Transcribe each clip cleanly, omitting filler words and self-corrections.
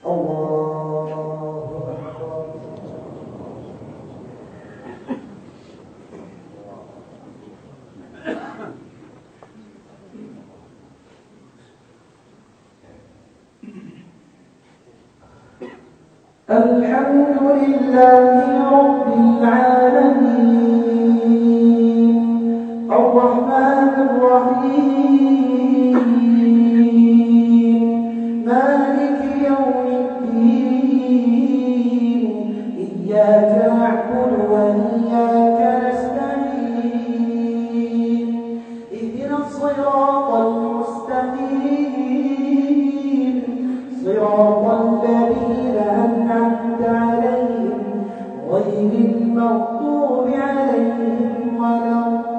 الحمد لله رب العالمين الرحمن الرحيم مالك يوم الدين إياك نعبد وإياك نستعين اهدنا الصراط المستقيم صراط الذين أنعمت عليهم غير المغضوب عليهم ولا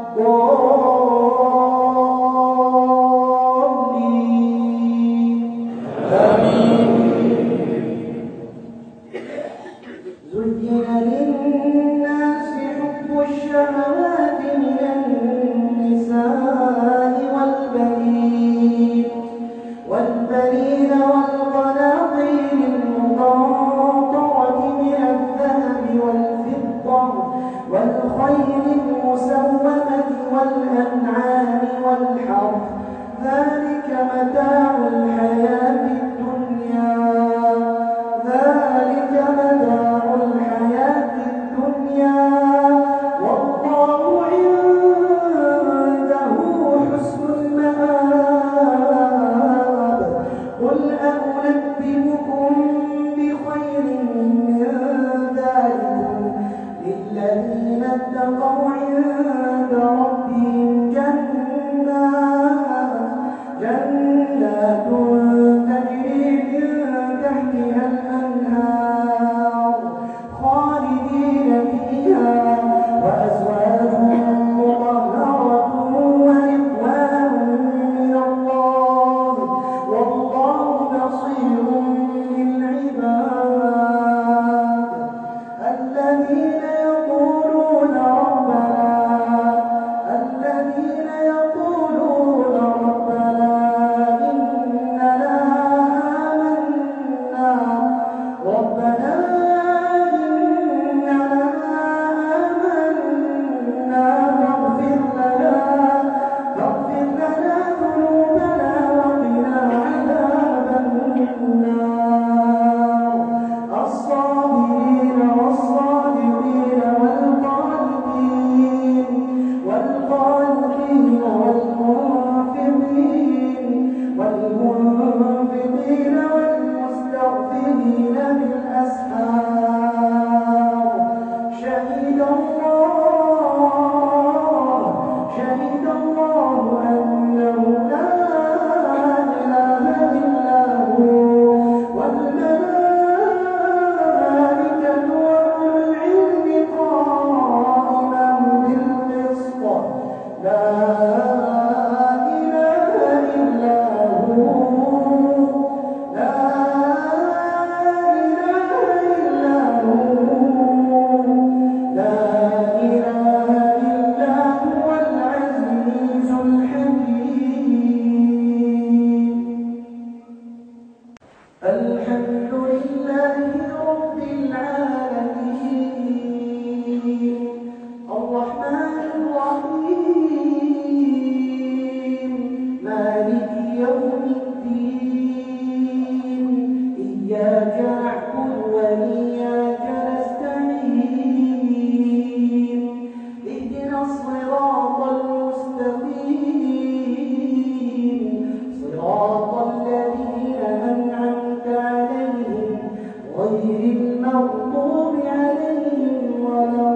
الضالين آمين. زين للناس حب الشهوات من النساء والبنين والقناطير المقنطرة من الذهب والفضة والخيل المسومة والأنعام والحرث ذلك متاع الحياة الدنيا والله عنده حسن المآب. قل أنبئكم بخير من ذلكم للذين اتقوا عند ربهم جنات تجري من تحتها الأنهار خالدين فيها وأزواج مطهرة ورضوان من الله والله بصير بالعباد. الذين يقولون ربنا إننا آمنا فاغفر لنا ذنوبنا وقنا عذاب النار. الصابرين والصادقين والقانتين والمنفقين والمستغفرين بالأسحار. شهد الله أنه لا إله إلا هو والملائكة وأولو العلم قائما بالقسط لا إله إلا هو العزيز الحكيم. الحمد لله رب العالمين الرحمن الرحيم مالك يوم الدين إياك نعبد وإياك نستعين اهدنا الصراط المستقيم صراط الذين أنعمت عليهم غير المغضوب عليهم ولا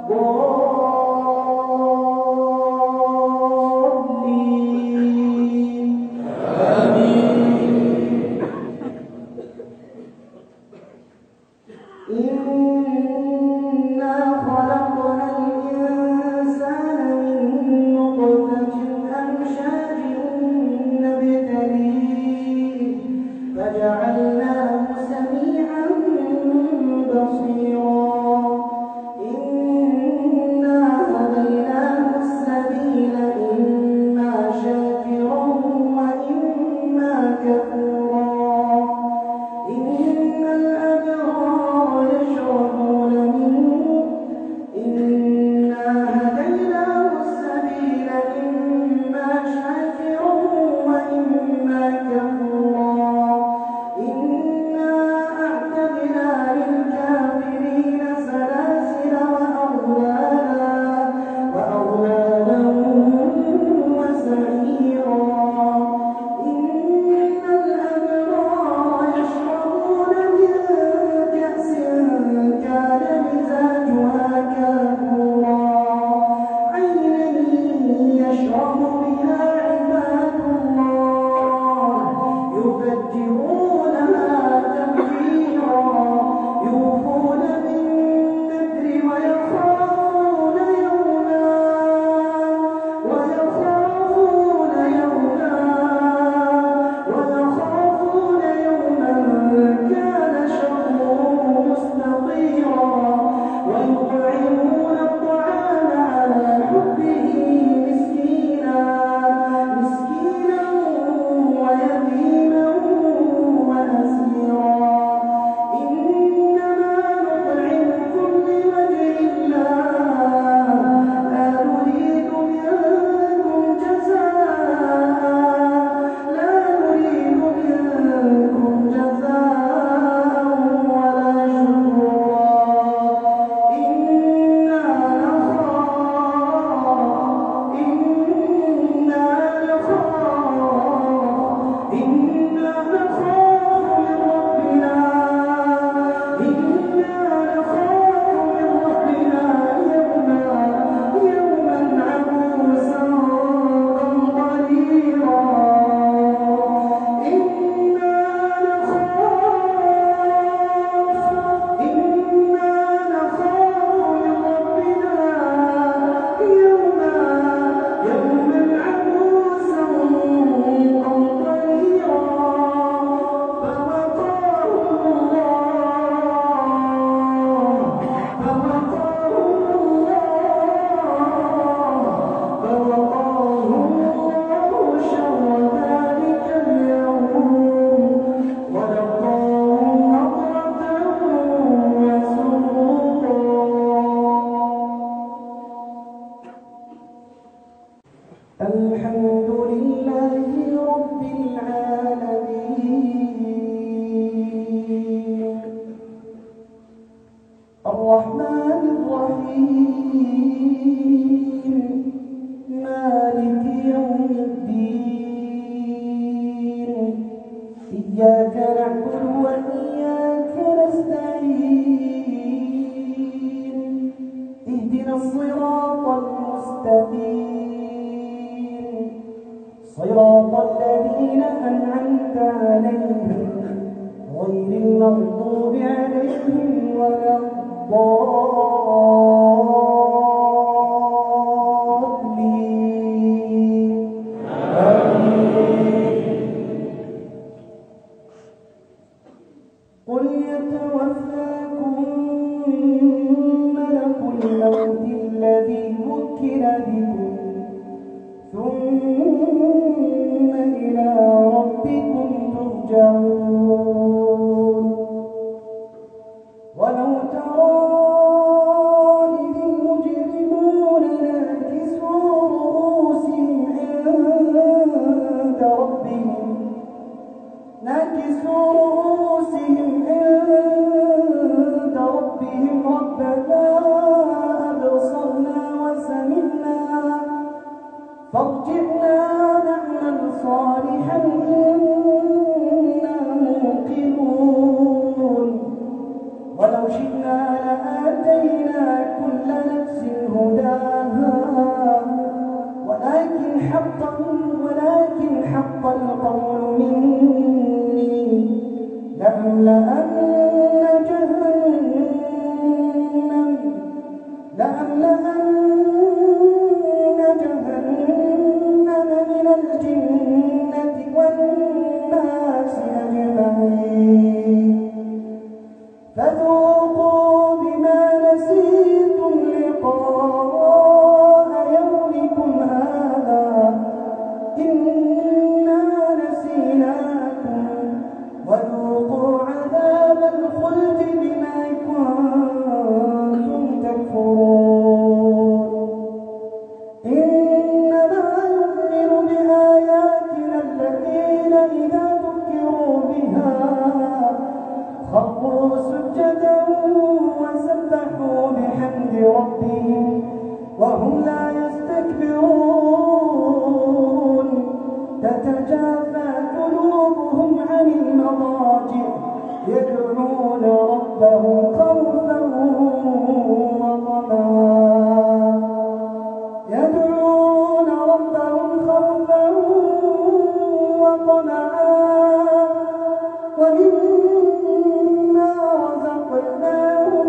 الضالين آمين. إنا خلقنا الإنسان من نطفة أمشاج نبتليه فجعلناه سميعا بصيرا. إنا هديناه السبيل إما شاكرا وإما كفورا. إنا الأبرار يشربون منه إنا هديناه السبيل إما شاكرا وإما كفورا إنا أعتدنا للكافرين سلاسل وأغلالا وسعيرا إن الأبرار يشربون من كأس كان مزاجها كافورا عينا يشرب بها عباد الله يفجرونها تفجيرا يوفون بالنذر ويخافون يوما كان شره مستطيرا ويطعمون الطعام على حبه مسكينا ويتيما وأسيرا إنما نطعمكم لوجه الله لا نريد منكم جزاء ولا شكورا إنا الحمد لله رب العالمين الرحمن الرحيم مالك يوم الدين إياك نعبد وإياك نستعين اهدنا الصراط المستقيم صراط الذين أنعمت عليهم غير المغضوب عليهم ولا الضالين قل يتوفاكم ملك الموت الذي وكل بكم ثم إلى ربكم ترجعون ولو ترى إذ المجرمون ناكسوا رؤوسهم عند ربهم ربنا أبصرنا وسمعنا فارجعنا نعمل صالحا إنا موقنون ولو شئنا لآتينا كل نفس هداها ولكن حق القول مني لأملأن جهنم من الجنة والناس أجمعين فذوقوا بما نسيتم لقاء يومكم هذا إنا نسيناكم وذوقوا عذاب سجدا وسبحوا بحمد ربهم وهم لا يستكبرون تتجافى جنوبهم عن المضاجع يدعون ربهم خوفا وطمعا ومما رزقناهم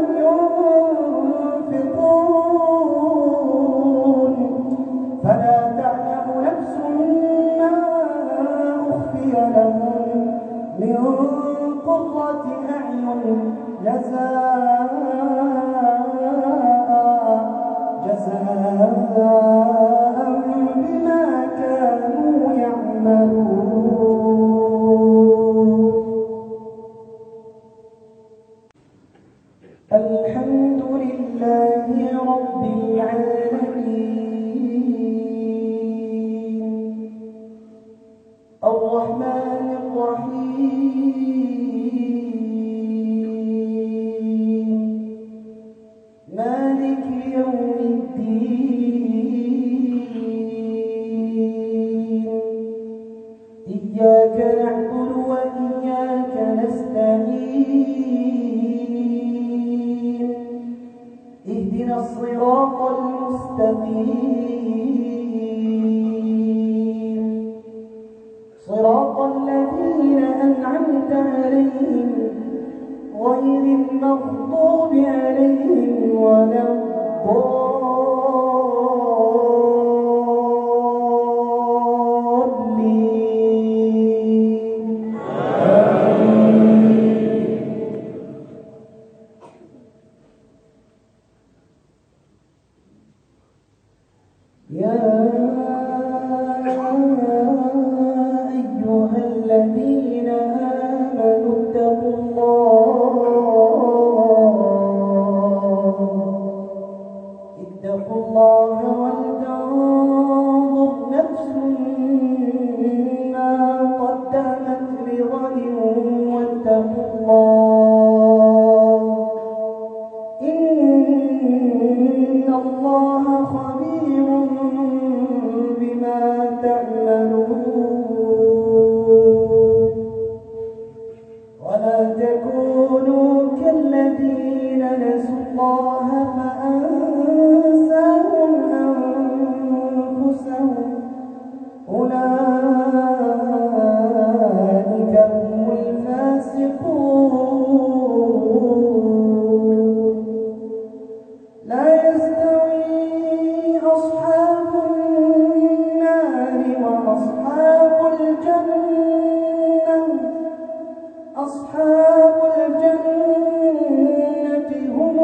ينفقون فلا تعلم نفس ما أخفي لهم من قرة أعين جزاء بما كانوا يعملون. الحمد لله رب العالمين الرحمن الرحيم مالك يوم الدين إياك نعبد وإياك نستعين اهدنا الصراط المستقيم صراط الذين أنعمت عليهم غير المغضوب عليهم ولا الضالين. يا أيها الذين آمنوا اتقوا الله ولتنظر نفس ما قدمت لغد واتقوا الله إن الله خبير بما تعملون ولا تكونوا كالذين نسوا الله فأنساهم أنفسهم أولئك هم الفاسقون. لا يستوي أصحاب النار وأصحاب الجنة أصحاب الجنة هم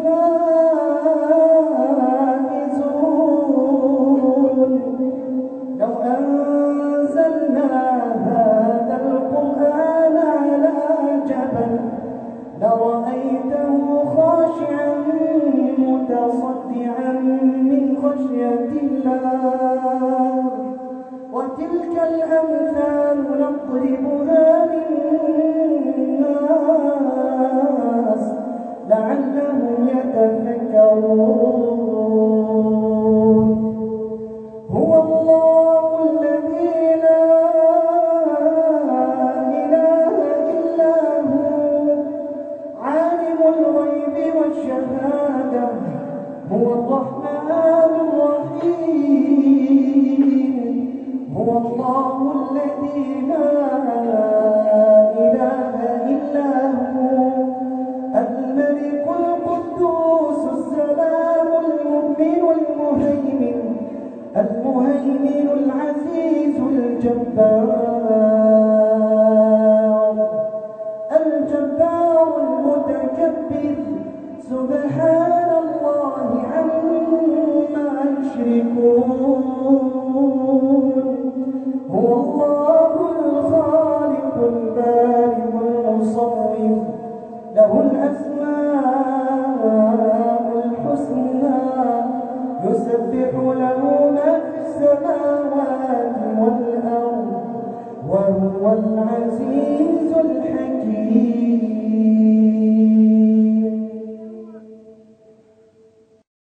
الفائزون. لو أنزلنا هذا القرآن على جبل لرأيته خاشعا متصدعا من خشية الله وتلك الأمثال نضربها للناس لعلهم يتفكرون. هو الله الذي لا إله إلا هو عالم الغيب والشهادة هو الرحمن الرحيم. هو الله الذي لا إله إلا هو الملك القدوس السلام المؤمن المهيمن العزيز الجبار المتكبر سبحان الله عما يشركون. هو الله الخالق البارئ المصور له الأسماء الحسنى يسبح له